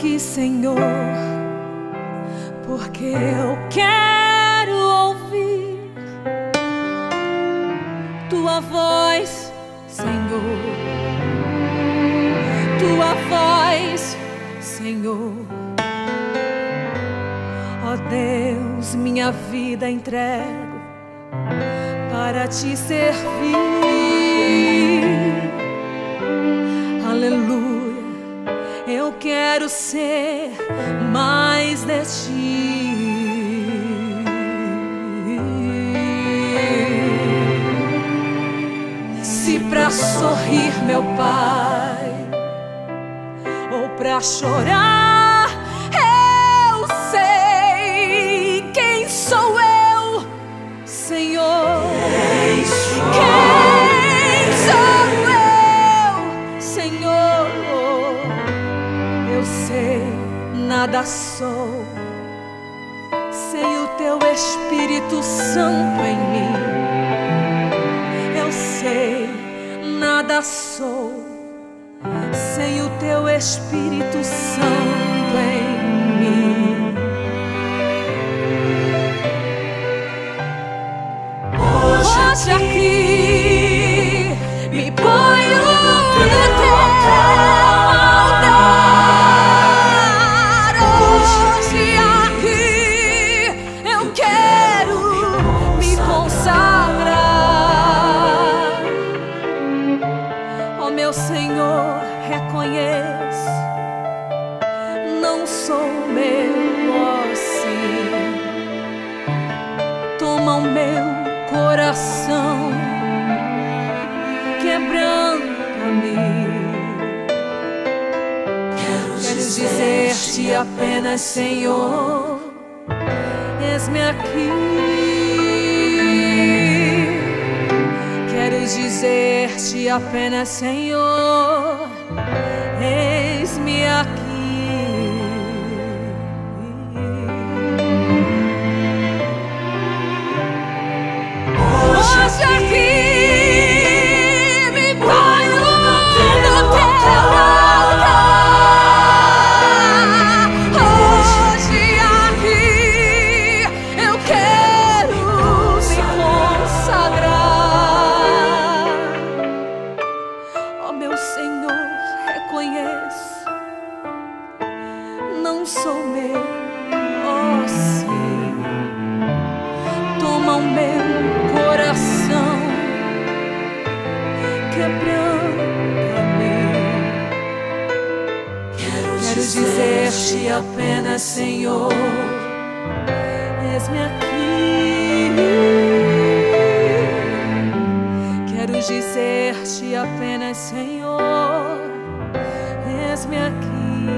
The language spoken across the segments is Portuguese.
aqui, Senhor, porque eu quero ouvir Tua voz, Senhor, Tua voz, Senhor. Ó Deus, minha vida entrego para Te servir. Aleluia. Eu quero ser mais de Ti. Se pra sorrir, meu Pai, ou pra chorar, eu sei quem sou eu, Senhor. Quem sou eu, Senhor? Eu sei, nada sou sem o Teu Espírito Santo em mim. Eu sei, nada sou sem o Teu Espírito Santo em mim. Hoje aqui me ponho no Teu altar. Hoje aqui eu quero me consagrar. Ó meu Senhor, reconheço, não sou meu assim. Toma o meu coração, quebranta-me. Quero dizer-Te apenas, Senhor, eis-me aqui. Quero dizer-Te apenas, Senhor, eis-me aqui. Hoje aqui me ponho no Teu altar. Hoje aqui eu quero me consagrar. Ó meu Senhor, reconheço, não sou meu, ó sim. Toma o meu coração, quebranta-me. Quero dizer-Te apenas, Senhor, eis-me aqui. Quero dizer-Te apenas, Senhor, eis-me aqui.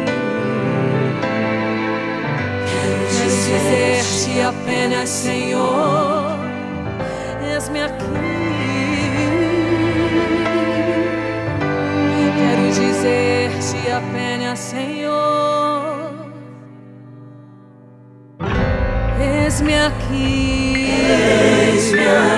Quero dizer-Te apenas, Senhor, eis-me aqui. Quero dizer-Te apenas, Senhor, eis-me aqui. Eis-me aqui.